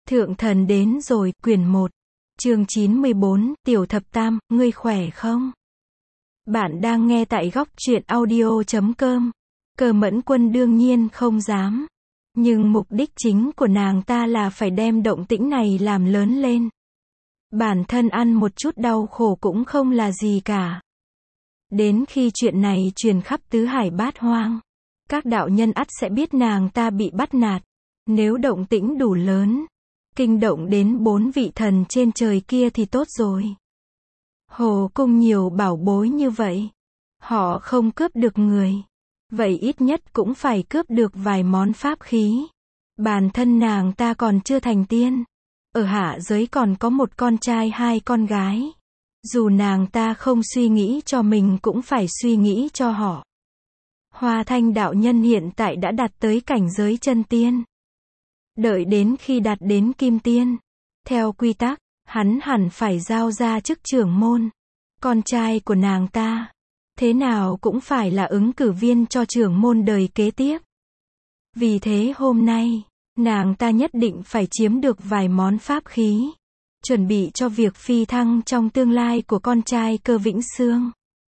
Thượng thần đến rồi, quyển 1, chương 94, Tiểu Thập Tam, ngươi khỏe không? Bạn đang nghe tại góc truyện audio.com. Cơ Mẫn Quân đương nhiên không dám. Nhưng mục đích chính của nàng ta là phải đem động tĩnh này làm lớn lên. Bản thân ăn một chút đau khổ cũng không là gì cả. Đến khi chuyện này truyền khắp tứ hải bát hoang, các đạo nhân ắt sẽ biết nàng ta bị bắt nạt. Nếu động tĩnh đủ lớn, kinh động đến 4 vị thần trên trời kia thì tốt rồi. Hồ cung nhiều bảo bối như vậy, họ không cướp được người, vậy ít nhất cũng phải cướp được vài món pháp khí. Bản thân nàng ta còn chưa thành tiên, ở hạ giới còn có một con trai 2 con gái. Dù nàng ta không suy nghĩ cho mình cũng phải suy nghĩ cho họ. Hoa Thanh đạo nhân hiện tại đã đạt tới cảnh giới chân tiên. Đợi đến khi đạt đến kim tiên, theo quy tắc, hắn hẳn phải giao ra chức trưởng môn. Con trai của nàng ta, thế nào cũng phải là ứng cử viên cho trưởng môn đời kế tiếp. Vì thế hôm nay, nàng ta nhất định phải chiếm được vài món pháp khí, chuẩn bị cho việc phi thăng trong tương lai của con trai Cơ Vĩnh Xương.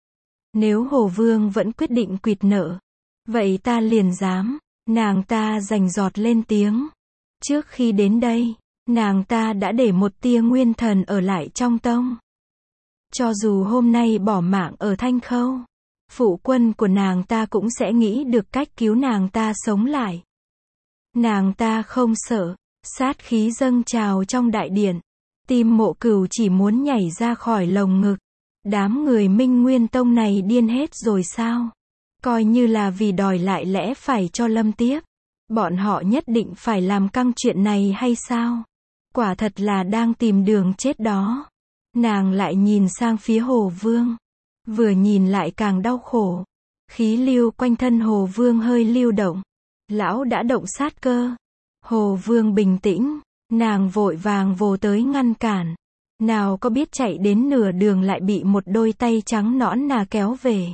Nếu Hồ Vương vẫn quyết định quỵt nợ, vậy ta liền dám. Nàng ta rành rọt lên tiếng. Trước khi đến đây, nàng ta đã để một tia nguyên thần ở lại trong tông. Cho dù hôm nay bỏ mạng ở Thanh Khâu, phụ quân của nàng ta cũng sẽ nghĩ được cách cứu nàng ta sống lại. Nàng ta không sợ, sát khí dâng trào trong đại điện. Tim Mộ Cửu chỉ muốn nhảy ra khỏi lồng ngực. Đám người Minh Nguyên Tông này điên hết rồi sao? Coi như là vì đòi lại lẽ phải cho Lâm tiếp. Bọn họ nhất định phải làm căng chuyện này hay sao? Quả thật là đang tìm đường chết đó. Nàng lại nhìn sang phía Hồ Vương. Vừa nhìn lại càng đau khổ. Khí lưu quanh thân Hồ Vương hơi lưu động. Lão đã động sát cơ. Hồ Vương bình tĩnh. Nàng vội vàng vồ tới ngăn cản. Nào có biết chạy đến nửa đường lại bị một đôi tay trắng nõn nà kéo về.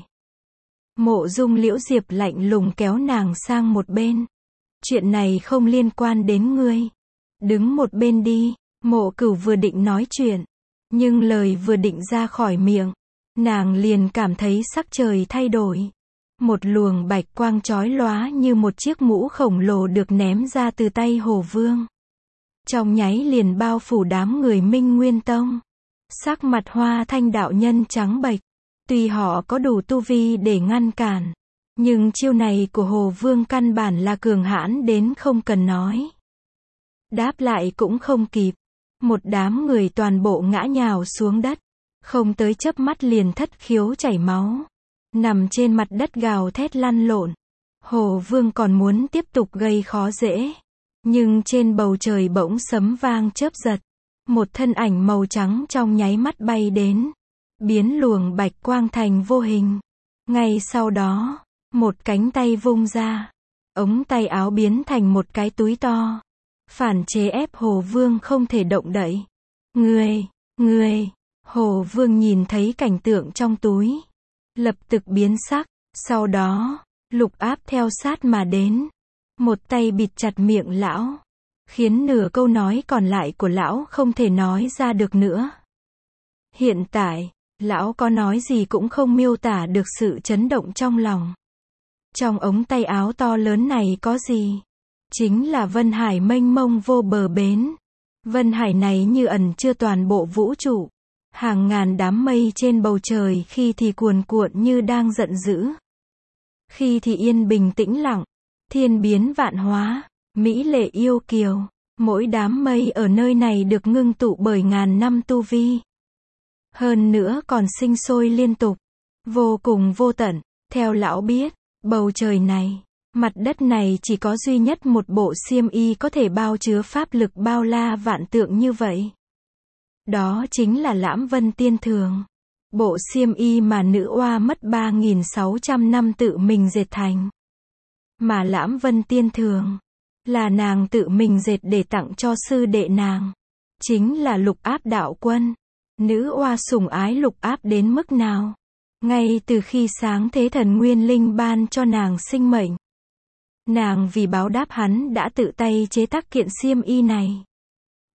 Mộ Dung Liễu Diệp lạnh lùng kéo nàng sang một bên. Chuyện này không liên quan đến ngươi. Đứng một bên đi. Mộ Cửu vừa định nói chuyện, nhưng lời vừa định ra khỏi miệng, nàng liền cảm thấy sắc trời thay đổi. Một luồng bạch quang chói lóa như một chiếc mũ khổng lồ được ném ra từ tay Hồ Vương. Trong nháy liền bao phủ đám người Minh Nguyên Tông. Sắc mặt Hoa Thanh đạo nhân trắng bệch. Tuy họ có đủ tu vi để ngăn cản, nhưng chiêu này của Hồ Vương căn bản là cường hãn đến không cần nói. Đáp lại cũng không kịp. Một đám người toàn bộ ngã nhào xuống đất. Không tới chớp mắt liền thất khiếu chảy máu. Nằm trên mặt đất gào thét lăn lộn. Hồ Vương còn muốn tiếp tục gây khó dễ. Nhưng trên bầu trời bỗng sấm vang chớp giật. Một thân ảnh màu trắng trong nháy mắt bay đến. Biến luồng bạch quang thành vô hình. Ngay sau đó, một cánh tay vung ra. Ống tay áo biến thành một cái túi to. Phản chế ép Hồ Vương không thể động đậy. Ngươi, Hồ Vương nhìn thấy cảnh tượng trong túi. Lập tức biến sắc, sau đó, Lục Áp theo sát mà đến. Một tay bịt chặt miệng lão. Khiến nửa câu nói còn lại của lão không thể nói ra được nữa. Hiện tại, lão có nói gì cũng không miêu tả được sự chấn động trong lòng. Trong ống tay áo to lớn này có gì? Chính là Vân Hải mênh mông vô bờ bến. Vân Hải này như ẩn chứa toàn bộ vũ trụ. Hàng ngàn đám mây trên bầu trời khi thì cuồn cuộn như đang giận dữ. Khi thì yên bình tĩnh lặng. Thiên biến vạn hóa, mỹ lệ yêu kiều. Mỗi đám mây ở nơi này được ngưng tụ bởi ngàn năm tu vi. Hơn nữa còn sinh sôi liên tục. Vô cùng vô tận. Theo lão biết, bầu trời này, mặt đất này chỉ có duy nhất một bộ xiêm y có thể bao chứa pháp lực bao la vạn tượng như vậy. Đó chính là Lãm Vân Tiên Thường. Bộ xiêm y mà nữ oa mất 3.600 năm tự mình dệt thành. Mà Lãm Vân Tiên Thường là nàng tự mình dệt để tặng cho sư đệ nàng. Chính là Lục Áp đạo quân. Nữ oa sủng ái Lục Áp đến mức nào? Ngay từ khi sáng thế thần Nguyên Linh ban cho nàng sinh mệnh, nàng vì báo đáp hắn đã tự tay chế tác kiện xiêm y này.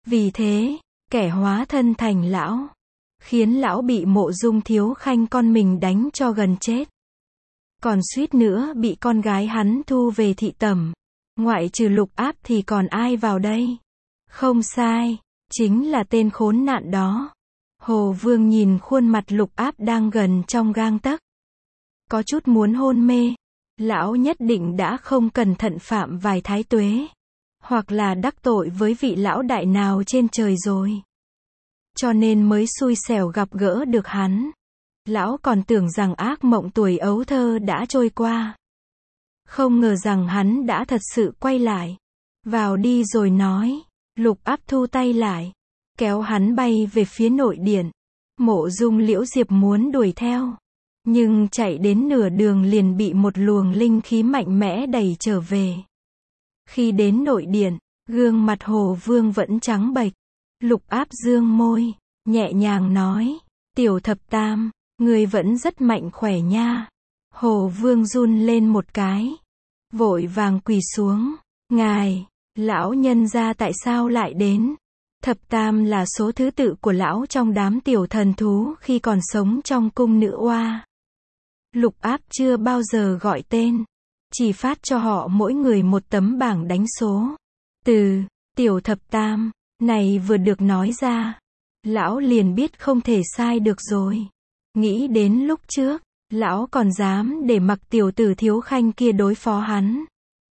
Vì thế, kẻ hóa thân thành lão, khiến lão bị Mộ Dung Thiếu Khanh con mình đánh cho gần chết. Còn suýt nữa bị con gái hắn thu về thị tẩm. Ngoại trừ Lục Áp thì còn ai vào đây? Không sai, chính là tên khốn nạn đó. Hồ Vương nhìn khuôn mặt Lục Áp đang gần trong gang tấc, có chút muốn hôn mê. Lão nhất định đã không cẩn thận phạm vài thái tuế, hoặc là đắc tội với vị lão đại nào trên trời rồi, cho nên mới xui xẻo gặp gỡ được hắn. Lão còn tưởng rằng ác mộng tuổi ấu thơ đã trôi qua, không ngờ rằng hắn đã thật sự quay lại. Vào đi rồi nói. Lục Áp thu tay lại, kéo hắn bay về phía nội điện. Mộ Dung Liễu Diệp muốn đuổi theo, nhưng chạy đến nửa đường liền bị một luồng linh khí mạnh mẽ đẩy trở về. Khi đến nội điện, gương mặt Hồ Vương vẫn trắng bệch. Lục Áp dương môi, nhẹ nhàng nói, Tiểu Thập Tam, ngươi vẫn rất mạnh khỏe nha. Hồ Vương run lên một cái, vội vàng quỳ xuống. Ngài, lão nhân gia tại sao lại đến? Thập Tam là số thứ tự của lão trong đám tiểu thần thú khi còn sống trong cung nữ oa. Lục Áp chưa bao giờ gọi tên, chỉ phát cho họ mỗi người một tấm bảng đánh số. Từ Tiểu Thập Tam này vừa được nói ra, lão liền biết không thể sai được rồi. Nghĩ đến lúc trước, lão còn dám để mặc tiểu tử Thiếu Khanh kia đối phó hắn.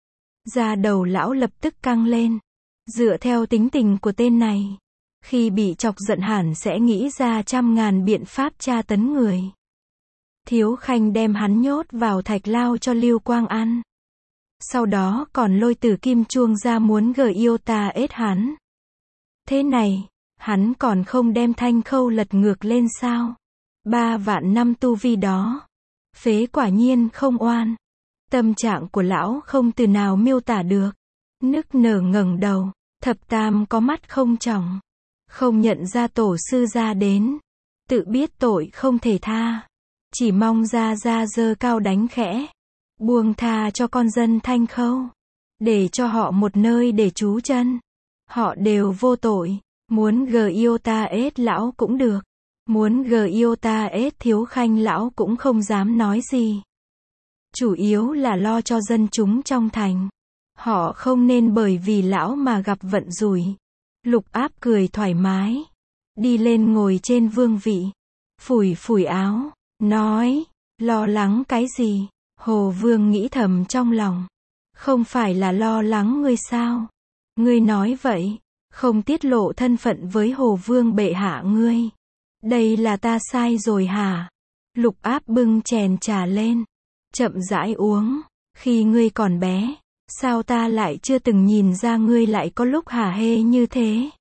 Da đầu lão lập tức căng lên. Dựa theo tính tình của tên này, khi bị chọc giận hẳn sẽ nghĩ ra trăm ngàn biện pháp tra tấn người. Thiếu Khanh đem hắn nhốt vào thạch lao cho Lưu Quang ăn. Sau đó còn lôi Tử Kim Chuông ra muốn gợi yêu ta ết hắn. Thế này, hắn còn không đem Thanh Khâu lật ngược lên sao? 3 vạn năm tu vi đó, phế quả nhiên không oan. Tâm trạng của lão không từ nào miêu tả được. Nức nở ngẩng đầu. Thập Tam có mắt không tròng, không nhận ra tổ sư ra đến, tự biết tội không thể tha, chỉ mong ra giơ cao đánh khẽ, buông tha cho con dân Thanh Khâu, để cho họ một nơi để trú chân. Họ đều vô tội, muốn yêu ta ết lão cũng được, muốn yêu ta ết Thiếu Khanh lão cũng không dám nói gì. Chủ yếu là lo cho dân chúng trong thành. Họ không nên bởi vì lão mà gặp vận rủi. Lục Áp cười thoải mái, đi lên ngồi trên vương vị, phủi phủi áo, nói, lo lắng cái gì? Hồ Vương nghĩ thầm trong lòng, không phải là lo lắng ngươi sao? Ngươi nói vậy, không tiết lộ thân phận với Hồ Vương bệ hạ ngươi. Đây là ta sai rồi hả? Lục Áp bưng chén trà lên, chậm rãi uống. Khi ngươi còn bé, sao ta lại chưa từng nhìn ra ngươi lại có lúc hả hê như thế?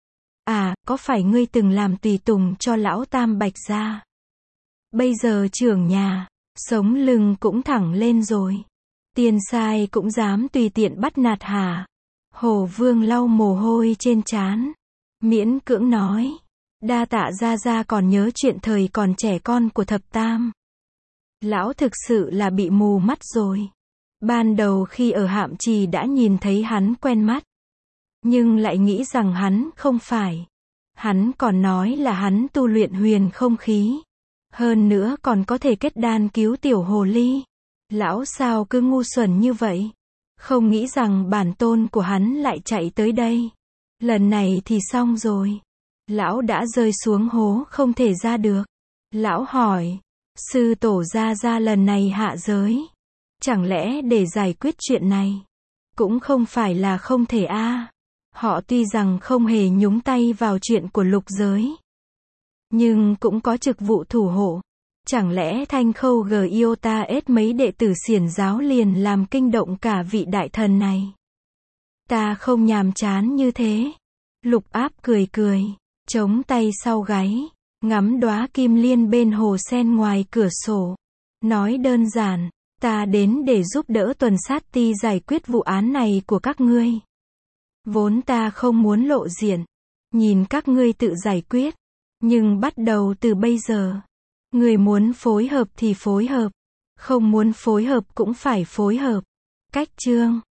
À, có phải ngươi từng làm tùy tùng cho lão Tam Bạch gia? Bây giờ trưởng nhà, sống lưng cũng thẳng lên rồi. Tiền sai cũng dám tùy tiện bắt nạt hả? Hồ Vương lau mồ hôi trên trán, miễn cưỡng nói, đa tạ gia còn nhớ chuyện thời còn trẻ con của Thập Tam. Lão thực sự là bị mù mắt rồi. Ban đầu khi ở Hạm Trì đã nhìn thấy hắn quen mắt, nhưng lại nghĩ rằng hắn không phải. Hắn còn nói là hắn tu luyện huyền không khí, hơn nữa còn có thể kết đan cứu tiểu hồ ly. Lão sao cứ ngu xuẩn như vậy? Không nghĩ rằng bản tôn của hắn lại chạy tới đây. Lần này thì xong rồi. Lão đã rơi xuống hố không thể ra được. Lão hỏi, sư tổ gia lần này hạ giới, chẳng lẽ để giải quyết chuyện này? Cũng không phải là không thể a. Họ tuy rằng không hề nhúng tay vào chuyện của lục giới, nhưng cũng có trực vụ thủ hộ. Chẳng lẽ Thanh Khâu yêu ta ết mấy đệ tử xiển giáo liền làm kinh động cả vị đại thần này? Ta không nhàm chán như thế. Lục Áp cười cười, chống tay sau gáy, ngắm đóa kim liên bên hồ sen ngoài cửa sổ. Nói đơn giản, ta đến để giúp đỡ Tuần Sát Ti giải quyết vụ án này của các ngươi. Vốn ta không muốn lộ diện, nhìn các ngươi tự giải quyết. Nhưng bắt đầu từ bây giờ, người muốn phối hợp thì phối hợp, không muốn phối hợp cũng phải phối hợp. Cách chương